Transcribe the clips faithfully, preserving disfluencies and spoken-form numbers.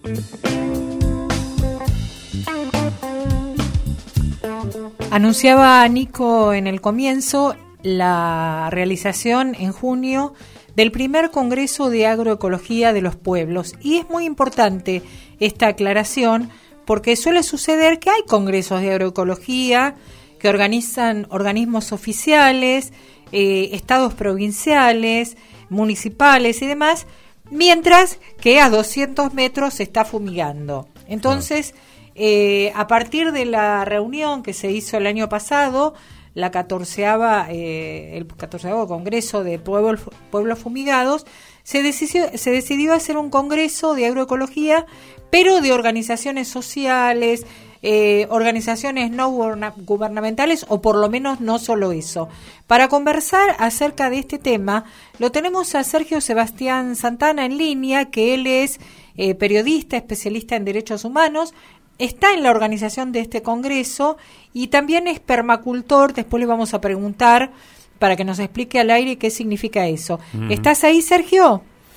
Anunciaba Nico en el comienzo la realización en junio del primer Congreso de Agroecología de los Pueblos. Y es muy importante esta aclaración porque suele suceder que hay congresos de agroecología que organizan organismos oficiales, eh, estados provinciales, municipales y demás, mientras que a doscientos metros se está fumigando. Entonces, eh, a partir de la reunión que se hizo el año pasado, la catorceava, eh, el catorceavo Congreso de Pueblos, Pueblos Fumigados, se decidió, se decidió hacer un congreso de agroecología, pero de organizaciones sociales, eh, organizaciones no gubernamentales, o por lo menos no solo eso. Para conversar acerca de este tema, lo tenemos a Sergio Sebastián Santana en línea, que él es eh, periodista, especialista en derechos humanos, está en la organización de este congreso y también es permacultor. Después le vamos a preguntar para que nos explique al aire qué significa eso. Uh-huh. ¿Estás ahí, Sergio?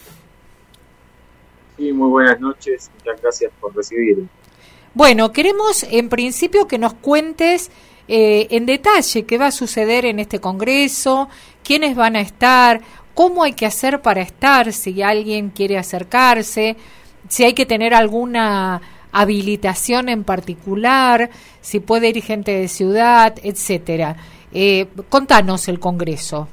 Sí, muy buenas noches. Muchas gracias por recibirme. Bueno, queremos en principio que nos cuentes eh, en detalle qué va a suceder en este congreso, quiénes van a estar, cómo hay que hacer para estar, si alguien quiere acercarse, si hay que tener alguna habilitación en particular, si puede ir gente de ciudad, etcétera. Eh, contanos el congreso.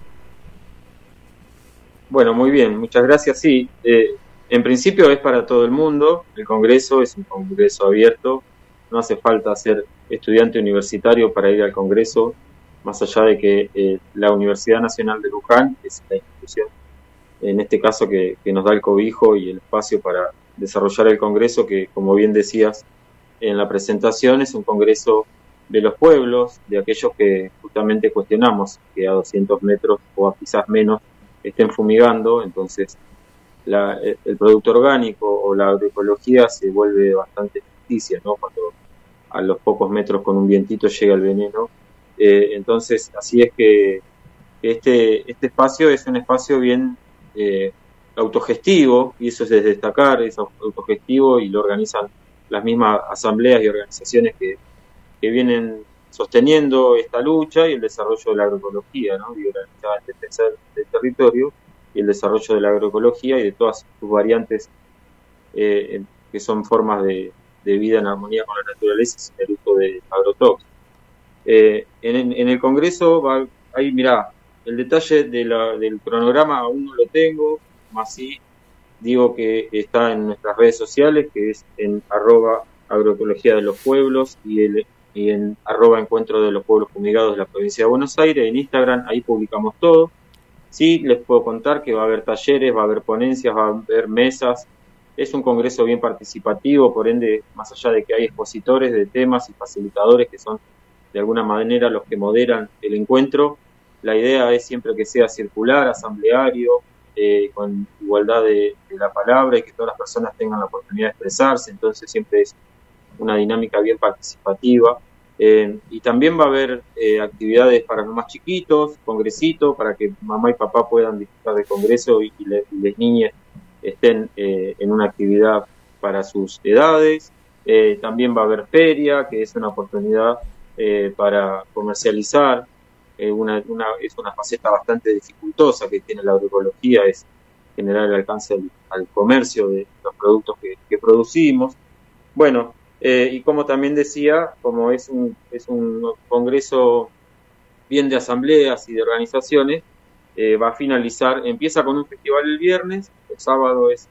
Bueno, muy bien, muchas gracias. Sí, eh, en principio es para todo el mundo. El congreso es un congreso abierto. No hace falta ser estudiante universitario para ir al congreso, más allá de que eh, la Universidad Nacional de Luján es la institución, en este caso, que, que nos da el cobijo y el espacio para desarrollar el congreso, que, como bien decías en la presentación, es un congreso de los pueblos, de aquellos que justamente cuestionamos que a doscientos metros o a quizás menos estén fumigando. Entonces la, el producto orgánico o la agroecología se vuelve bastante ficticia, ¿no? Cuando a los pocos metros con un vientito llega el veneno. Eh, entonces así es que este, este espacio es un espacio bien eh, autogestivo, y eso es de destacar, es autogestivo y lo organizan las mismas asambleas y organizaciones que, que vienen sosteniendo esta lucha y el desarrollo de la agroecología, ¿no? Y organizada en defensa del territorio y el desarrollo de la agroecología y de todas sus variantes, eh, que son formas de, de vida en armonía con la naturaleza sin el uso de agrotóxicos. Eh, en, en el Congreso va, ahí mirá, el detalle de la, del cronograma aún no lo tengo, más sí digo que está en nuestras redes sociales, que es en arroba agroecología de los pueblos y, el, y en arroba encuentro de los pueblos fumigados de la provincia de Buenos Aires. En Instagram ahí publicamos todo. Sí, les puedo contar que va a haber talleres, va a haber ponencias, va a haber mesas. Es un congreso bien participativo, por ende, más allá de que hay expositores de temas y facilitadores que son de alguna manera los que moderan el encuentro, la idea es siempre que sea circular, asambleario, eh, con igualdad de, de la palabra, y que todas las personas tengan la oportunidad de expresarse. Entonces siempre es una dinámica bien participativa. Eh, y también va a haber eh, actividades para los más chiquitos, congresitos, para que mamá y papá puedan disfrutar del congreso y, y, le, y les niñas estén eh, en una actividad para sus edades. Eh, también va a haber feria, que es una oportunidad eh, para comercializar. Eh, una, una, es una faceta bastante dificultosa que tiene la agroecología, es generar el alcance al, al comercio de los productos que, que producimos. Bueno, eh, y como también decía, como es un, es un congreso bien de asambleas y de organizaciones, eh, va a finalizar, empieza con un festival el viernes, el sábado es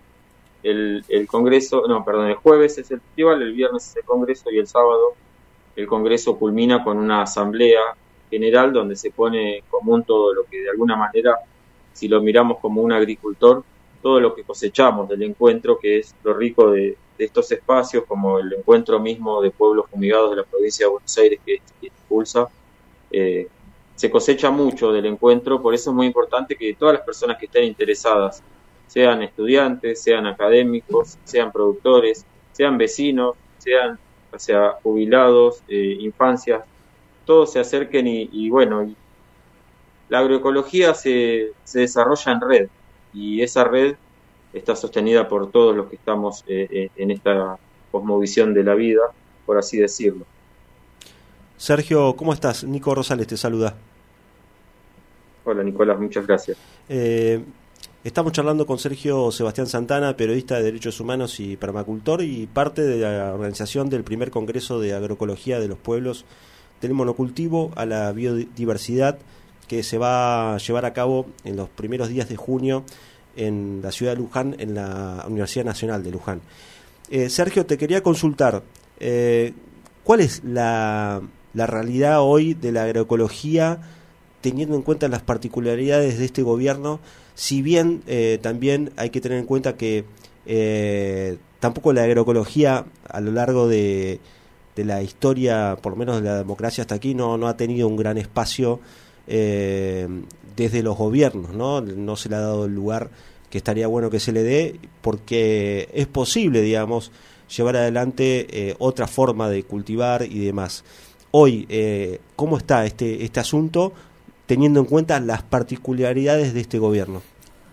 el, el congreso, no, perdón, el jueves es el festival, el viernes es el congreso y el sábado el congreso culmina con una asamblea general donde se pone en común todo lo que de alguna manera, si lo miramos como un agricultor, todo lo que cosechamos del encuentro, que es lo rico de, de estos espacios, como el encuentro mismo de pueblos fumigados de la provincia de Buenos Aires que, que impulsa. Eh, se cosecha mucho del encuentro, por eso es muy importante que todas las personas que estén interesadas, sean estudiantes, sean académicos, sean productores, sean vecinos, sean o sea, jubilados, eh, infancias, todos se acerquen y, y bueno, y la agroecología se, se desarrolla en red, y esa red está sostenida por todos los que estamos eh, en esta cosmovisión de la vida, por así decirlo. Sergio, ¿cómo estás? Nico Rosales te saluda. Hola Nicolás, muchas gracias. Eh, estamos charlando con Sergio Sebastián Santana, periodista de Derechos Humanos y permacultor y parte de la organización del primer Congreso de Agroecología de los Pueblos del Monocultivo a la Biodiversidad, que se va a llevar a cabo en los primeros días de junio en la ciudad de Luján, en la Universidad Nacional de Luján. Eh, Sergio, te quería consultar, eh, ¿cuál es la, la realidad hoy de la agroecología, teniendo en cuenta las particularidades de este gobierno? Si bien eh, también hay que tener en cuenta que eh, tampoco la agroecología a lo largo de, de la historia, por lo menos de la democracia hasta aquí, no, no ha tenido un gran espacio eh, desde los gobiernos, ¿no? No se le ha dado el lugar que estaría bueno que se le dé, porque es posible, digamos, llevar adelante eh, otra forma de cultivar y demás. Hoy, eh, ¿cómo está este, este asunto, teniendo en cuenta las particularidades de este gobierno?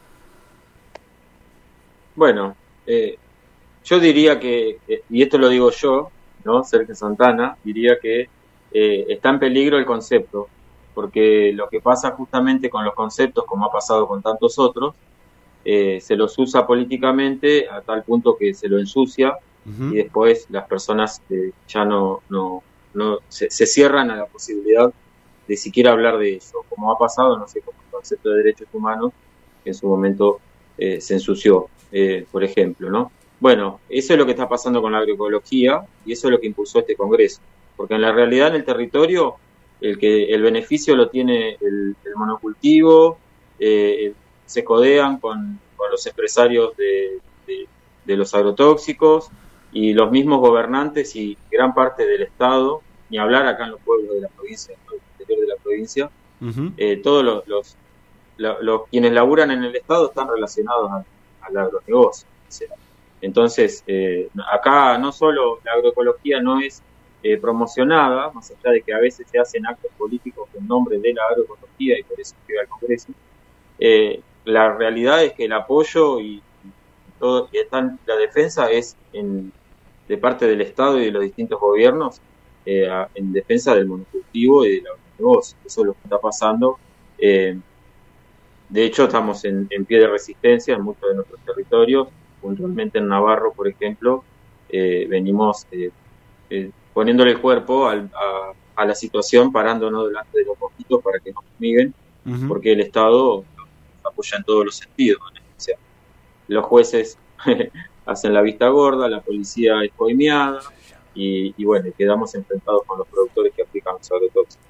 Bueno, eh, yo diría que, y esto lo digo yo, ¿no? Sergio Santana, diría que eh, está en peligro el concepto, porque lo que pasa justamente con los conceptos, como ha pasado con tantos otros, eh, se los usa políticamente a tal punto que se lo ensucia, uh-huh. Y después las personas eh, ya no, no, no se, se cierran a la posibilidad de siquiera hablar de eso, como ha pasado, no sé, con el concepto de derechos humanos, que en su momento eh, se ensució, eh, por ejemplo, ¿no? Bueno, eso es lo que está pasando con la agroecología y eso es lo que impulsó este Congreso, porque en la realidad en el territorio el que el beneficio lo tiene el, el monocultivo, eh, se codean con, con los empresarios de, de, de los agrotóxicos y los mismos gobernantes y gran parte del Estado, ni hablar acá en los pueblos de la provincia, en el interior de la provincia, uh-huh. eh, todos los, los, los, los quienes laburan en el Estado están relacionados al, al agronegocio. O sea, entonces, eh, acá no solo la agroecología no es eh, promocionada, más allá de que a veces se hacen actos políticos en nombre de la agroecología y por eso llega al Congreso, eh, la realidad es que el apoyo y, y todo y están, la defensa es en, de parte del Estado y de los distintos gobiernos eh, a, en defensa del monocultivo y del agronegocio. Eso es lo que está pasando. Eh, de hecho, estamos en, en pie de resistencia en muchos de nuestros territorios. Puntualmente en Navarro, por ejemplo, eh, venimos eh, eh, poniéndole el cuerpo al, a, a la situación, parándonos delante de los mosquitos para que nos fumiguen, uh-huh. Porque el Estado apoya en todos los sentidos, ¿no? O sea, los jueces hacen la vista gorda, la policía es coimeada y, y bueno, quedamos enfrentados con los productores que aplican los agrotóxicos.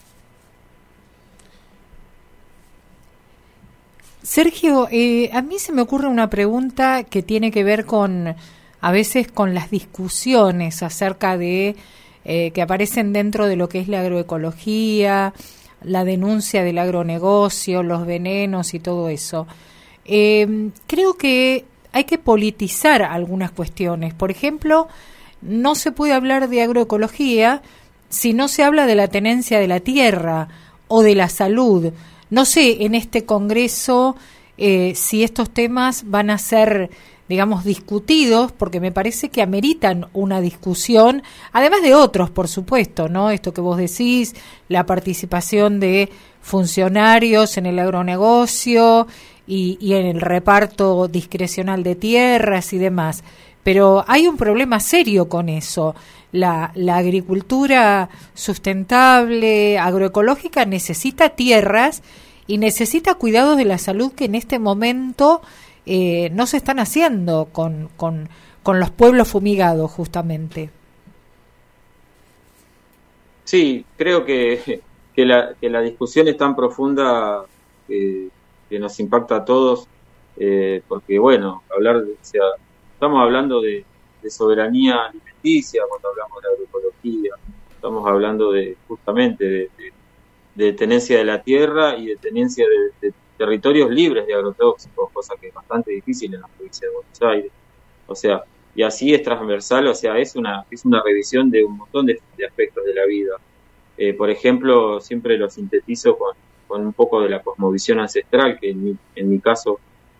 Sergio, eh, a mí se me ocurre una pregunta que tiene que ver con, a veces, con las discusiones acerca de, eh, que aparecen dentro de lo que es la agroecología, la denuncia del agronegocio, los venenos y todo eso. Eh, creo que hay que politizar algunas cuestiones. Por ejemplo, no se puede hablar de agroecología si no se habla de la tenencia de la tierra o de la salud. No sé, en este Congreso, eh, si estos temas van a ser, digamos, discutidos, porque me parece que ameritan una discusión, además de otros, por supuesto, ¿no? Esto que vos decís, la participación de funcionarios en el agronegocio y, y en el reparto discrecional de tierras y demás. Pero hay un problema serio con eso. La, la agricultura sustentable, agroecológica, necesita tierras y necesita cuidados de la salud que en este momento eh, no se están haciendo con, con, con los pueblos fumigados, justamente. Sí, creo que, que, la, que la discusión es tan profunda que, que nos impacta a todos, eh, porque bueno, hablar de, o sea, estamos hablando de, de soberanía alimenticia cuando hablamos de agroecología, estamos hablando de justamente de, de, de tenencia de la tierra y de tenencia de, de territorios libres de agrotóxicos, cosa que es bastante difícil en la provincia de Buenos Aires. O sea, y así es transversal, o sea, es una es una revisión de un montón de, de aspectos de la vida. Eh, por ejemplo, siempre lo sintetizo con, con un poco de la cosmovisión ancestral, que en mi, en mi caso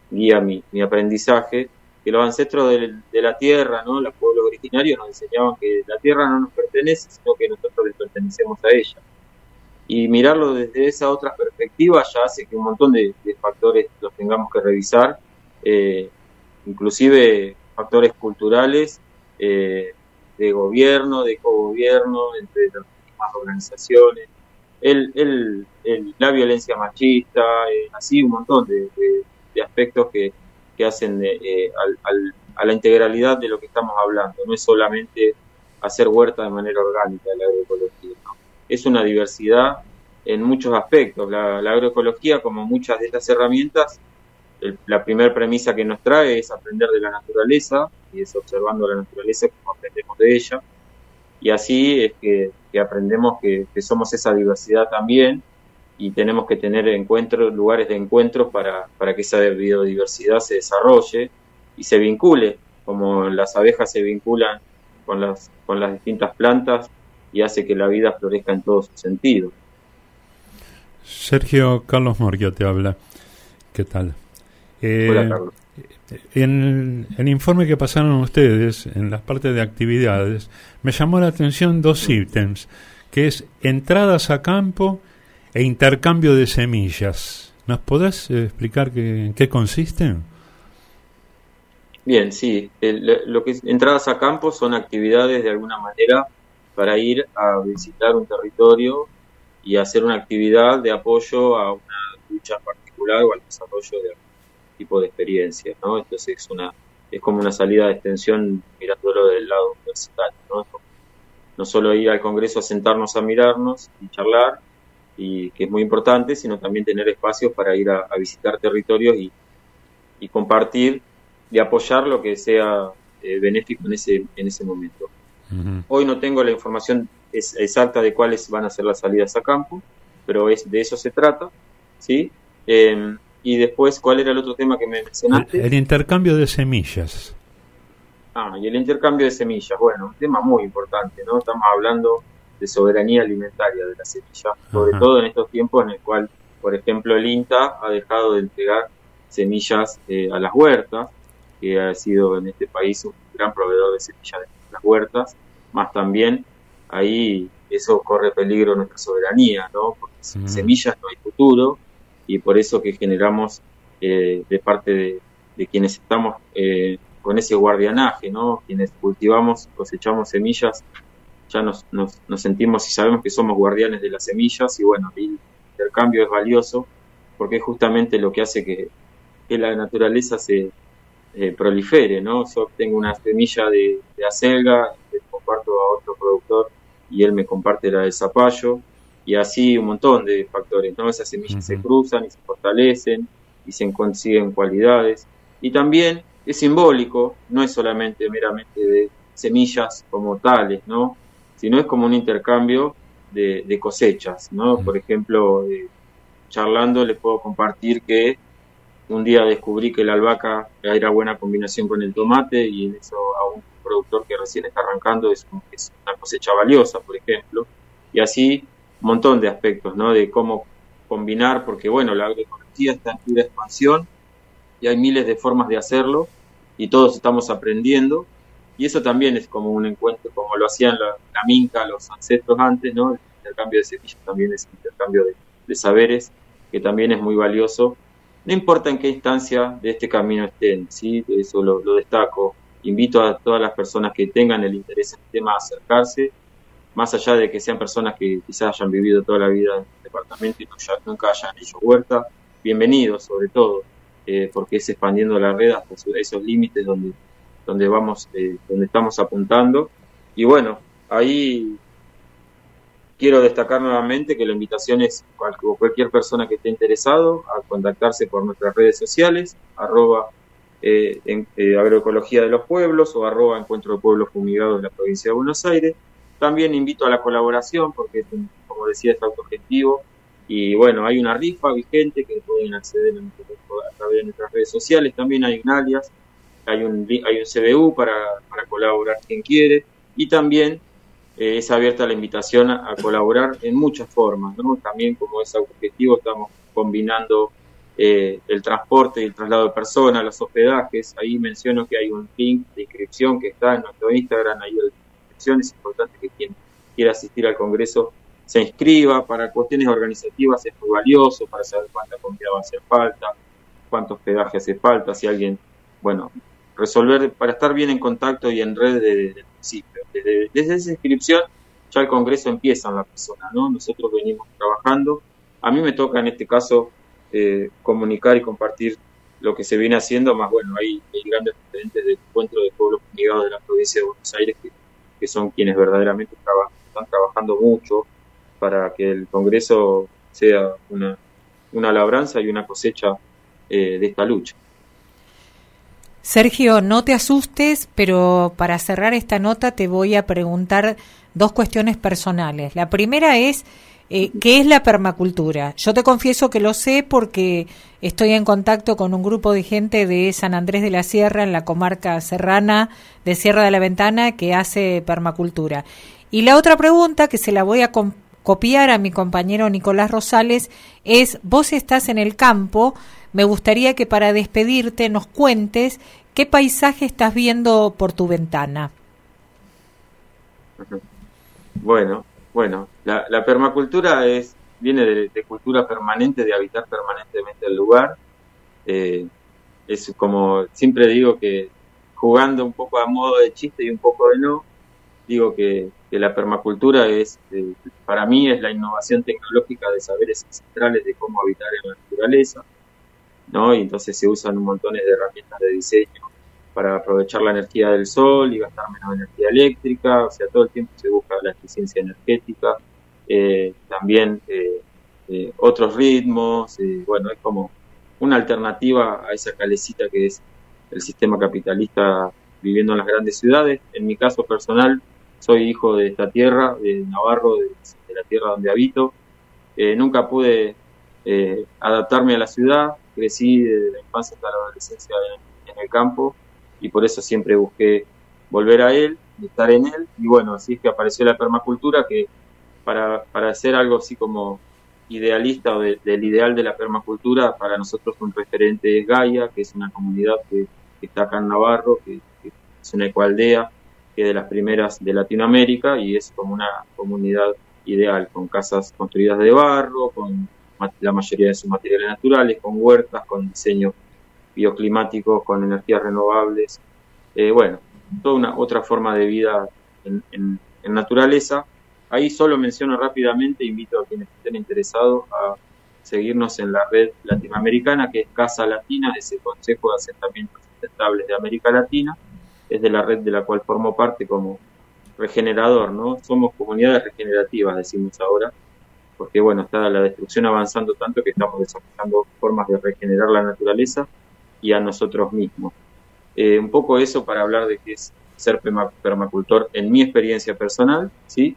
guía mi, mi aprendizaje, que los ancestros de, de la tierra, ¿no? Los pueblos originarios nos enseñaban que la tierra no nos pertenece, sino que nosotros le pertenecemos a ella. Y mirarlo desde esa otra perspectiva ya hace que un montón de, de factores los tengamos que revisar, eh, inclusive factores culturales, eh, de gobierno, de cogobierno, entre las mismas organizaciones, el, el, el, la violencia machista, eh, así un montón de, de, de aspectos que, que hacen de, eh, al, al, a la integralidad de lo que estamos hablando. No es solamente hacer huerta de manera orgánica la agroecología, ¿no? Es una diversidad en muchos aspectos. La, la agroecología, como muchas de estas herramientas, el, la primera premisa que nos trae es aprender de la naturaleza, y es observando la naturaleza como aprendemos de ella, y así es que, que aprendemos que, que somos esa diversidad también, y tenemos que tener encuentros, lugares de encuentros para, para que esa biodiversidad se desarrolle y se vincule, como las abejas se vinculan con las, con las distintas plantas, y hace que la vida florezca en todos sus sentidos. Sergio, Carlos Morgio te habla. ¿Qué tal? Eh, Hola, Carlos. En el informe que pasaron ustedes, en las partes de actividades, me llamó la atención dos ítems, que es entradas a campo e intercambio de semillas. ¿Nos podés eh, explicar qué, en qué consisten? Bien, sí. El, lo que es entradas a campo son actividades de alguna manera para ir a visitar un territorio y hacer una actividad de apoyo a una lucha particular o al desarrollo de algún tipo de experiencia, ¿no? Entonces es una es como una salida de extensión mirándolo del lado universitario, ¿no? No solo ir al Congreso a sentarnos a mirarnos y charlar, y que es muy importante, sino también tener espacios para ir a, a visitar territorios y, y compartir y apoyar lo que sea eh, benéfico en ese en ese momento. Uh-huh. Hoy no tengo la información es, exacta de cuáles van a ser las salidas a campo, pero es de eso se trata, ¿sí? Eh, y después, ¿cuál era el otro tema que me mencionaste? El, el intercambio de semillas. Ah, y el intercambio de semillas, bueno, un tema muy importante, ¿no? Estamos hablando de soberanía alimentaria de la semilla, sobre Ajá. todo en estos tiempos en el cual, por ejemplo, el INTA ha dejado de entregar semillas eh, a las huertas, que ha sido en este país un gran proveedor de semillas de las huertas, más también ahí eso corre peligro nuestra soberanía, ¿no? Porque sin uh-huh. semillas no hay futuro, y por eso que generamos eh, de parte de, de quienes estamos eh, con ese guardianaje, ¿no? Quienes cultivamos, cosechamos semillas, ya nos, nos, nos sentimos y sabemos que somos guardianes de las semillas, y bueno, el intercambio es valioso porque es justamente lo que hace que, que la naturaleza se eh, prolifere, ¿no? Yo tengo una semilla de, de acelga, que comparto a otro productor y él me comparte la de zapallo, y así un montón de factores, ¿no? Esas semillas uh-huh. se cruzan y se fortalecen y se consiguen cualidades, y también es simbólico, no es solamente meramente de semillas como tales, ¿no? Sino es como un intercambio de, de cosechas, ¿no? Uh-huh. Por ejemplo, eh, charlando les puedo compartir que un día descubrí que la albahaca era buena combinación con el tomate, y eso a un productor que recién está arrancando es, un, es una cosecha valiosa, por ejemplo, y así un montón de aspectos, ¿no? De cómo combinar, porque bueno, la agroecología está en pura expansión y hay miles de formas de hacerlo y todos estamos aprendiendo, y eso también es como un encuentro, como lo hacían la, la Minca, los ancestros antes, ¿no? El intercambio de semillas también es un intercambio de, de saberes, que también es muy valioso, no importa en qué instancia de este camino estén, ¿sí? Eso lo, lo destaco. Invito a todas las personas que tengan el interés en el tema a acercarse, más allá de que sean personas que quizás hayan vivido toda la vida en el departamento y no, ya, nunca hayan hecho huerta, bienvenidos sobre todo, eh, porque es expandiendo la red hasta esos límites donde, donde vamos, eh, donde estamos apuntando. Y bueno, ahí quiero destacar nuevamente que la invitación es a cualquier persona que esté interesado a contactarse por nuestras redes sociales, arroba eh, en, eh, agroecología de los pueblos o arroba encuentro de pueblos fumigados en la provincia de Buenos Aires. También invito a la colaboración porque, como decía, es autogestivo, y bueno, hay una rifa vigente que pueden acceder a través de nuestras redes sociales. También hay un alias, hay un, hay un C B U para, para colaborar quien quiere, y también eh, es abierta la invitación a, a colaborar en muchas formas, ¿no? También, como es autogestivo, estamos combinando eh, el transporte y el traslado de personas, los hospedajes. Ahí menciono que hay un link de inscripción que está en nuestro Instagram, ahí de inscripción. Es importante que quien quiera asistir al Congreso se inscriba. Para cuestiones organizativas es muy valioso, para saber cuánta comida va a hacer falta, cuánto hospedaje hace falta, si alguien, bueno, resolver, para estar bien en contacto y en red desde el principio. Desde, desde esa inscripción ya el Congreso empieza en la persona, ¿no? Nosotros venimos trabajando. A mí me toca en este caso eh, comunicar y compartir lo que se viene haciendo, más bueno, hay, hay grandes referentes del Encuentro de Pueblos Unidos de la provincia de Buenos Aires que, que son quienes verdaderamente trabajan, están trabajando mucho para que el Congreso sea una, una labranza y una cosecha eh, de esta lucha. Sergio, no te asustes, pero para cerrar esta nota te voy a preguntar dos cuestiones personales. La primera es, eh, ¿qué es la permacultura? Yo te confieso que lo sé porque estoy en contacto con un grupo de gente de San Andrés de la Sierra, en la comarca serrana de Sierra de la Ventana, que hace permacultura. Y la otra pregunta, que se la voy a comp- copiar a mi compañero Nicolás Rosales, es, vos estás en el campo. Me gustaría que para despedirte nos cuentes qué paisaje estás viendo por tu ventana. Bueno, bueno, la, la permacultura es viene de, de cultura permanente, de habitar permanentemente el lugar. Eh, es como siempre digo que jugando un poco a modo de chiste y un poco de no, digo que, que la permacultura es, eh, para mí es la innovación tecnológica de saberes ancestrales de cómo habitar en la naturaleza, ¿no? Y entonces se usan un montón de herramientas de diseño para aprovechar la energía del sol y gastar menos energía eléctrica. O sea, todo el tiempo se busca la eficiencia energética, eh, también eh, eh, otros ritmos. Eh, bueno, es como una alternativa a esa calecita que es el sistema capitalista viviendo en las grandes ciudades. En mi caso personal, soy hijo de esta tierra, de Navarro, de, de la tierra donde habito. Eh, nunca pude eh, adaptarme a la ciudad. Crecí desde la infancia hasta la adolescencia en, en el campo y por eso siempre busqué volver a él, estar en él. Y bueno, así es que apareció la permacultura, que para, para hacer algo así como idealista o de, del ideal de la permacultura, para nosotros un referente es Gaia, que es una comunidad que, que está acá en Navarro, que, que es una ecoaldea, que es de las primeras de Latinoamérica y es como una comunidad ideal, con casas construidas de barro, con la mayoría de sus materiales naturales, con huertas, con diseños bioclimáticos, con energías renovables. Eh, bueno, toda una otra forma de vida en, en, en naturaleza. Ahí solo menciono rápidamente, invito a quienes estén interesados a seguirnos en la red latinoamericana, que es Casa Latina, es el Consejo de Asentamientos Sustentables de América Latina. Es de la red de la cual formo parte como regenerador, ¿no? Somos comunidades regenerativas, decimos ahora, porque bueno, está la destrucción avanzando tanto que estamos desarrollando formas de regenerar la naturaleza y a nosotros mismos. Eh, un poco eso para hablar de qué es ser permacultor en mi experiencia personal, ¿sí?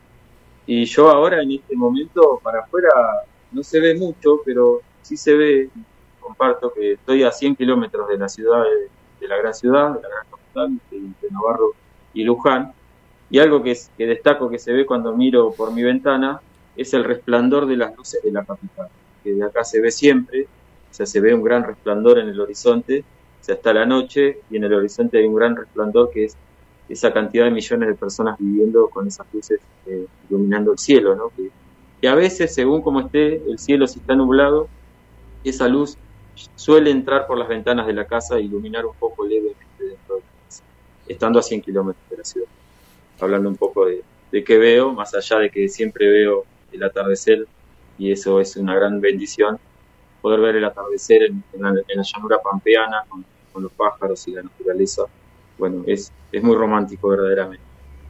Y yo ahora en este momento para afuera no se ve mucho, pero sí se ve, comparto que estoy a cien kilómetros de la ciudad, de, de la gran ciudad, de la gran capital, de, de Navarro y Luján, y algo que, es, que destaco que se ve cuando miro por mi ventana es el resplandor de las luces de la capital, que de acá se ve siempre, o sea, se ve un gran resplandor en el horizonte, o sea, hasta la noche, y en el horizonte hay un gran resplandor que es esa cantidad de millones de personas viviendo con esas luces eh, iluminando el cielo, ¿no? Que, que a veces, según como esté el cielo, si está nublado, esa luz suele entrar por las ventanas de la casa e iluminar un poco levemente dentro de la casa, estando a cien kilómetros de la ciudad. Hablando un poco de, de qué veo, más allá de que siempre veo el atardecer, y eso es una gran bendición, poder ver el atardecer en, en, la, en la llanura pampeana, con, con los pájaros y la naturaleza. Bueno, es, es muy romántico verdaderamente.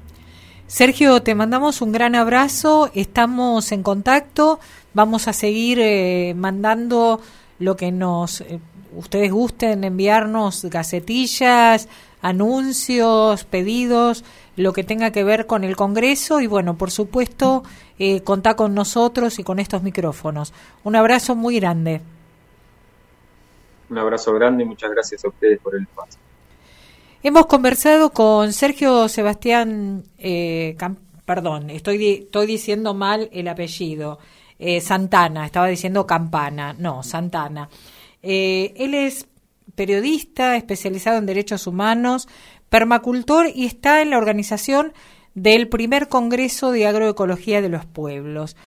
Sergio, te mandamos un gran abrazo, estamos en contacto, vamos a seguir eh, mandando lo que nos eh, ustedes gusten enviarnos, gacetillas, anuncios, pedidos, lo que tenga que ver con el Congreso y bueno, por supuesto, eh, contá con nosotros y con estos micrófonos. Un abrazo muy grande. Un abrazo grande y muchas gracias a ustedes por el espacio. Hemos conversado con Sergio Sebastián, eh, Cam- perdón, estoy, di- estoy diciendo mal el apellido, eh, Santana, estaba diciendo Campana, no, Santana. Eh, él es periodista especializado en derechos humanos, permacultor y está en la organización del primer Congreso de Agroecología de los Pueblos.